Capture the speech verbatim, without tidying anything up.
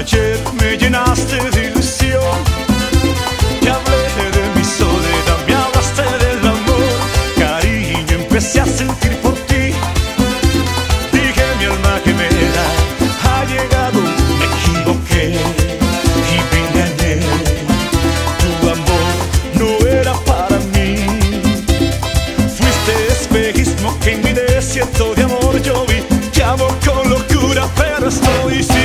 ayer me llenaste de ilusión. Te hablé de mi soledad, me hablaste del amor. Cariño, empecé a sentir por ti. Dije mi alma gemela ha llegado, me equivoqué y me engañé. Tu amor no era para mí. Fuiste espejismo que en mi desierto de amor yo vi. Te amo con locura, pero estoy sin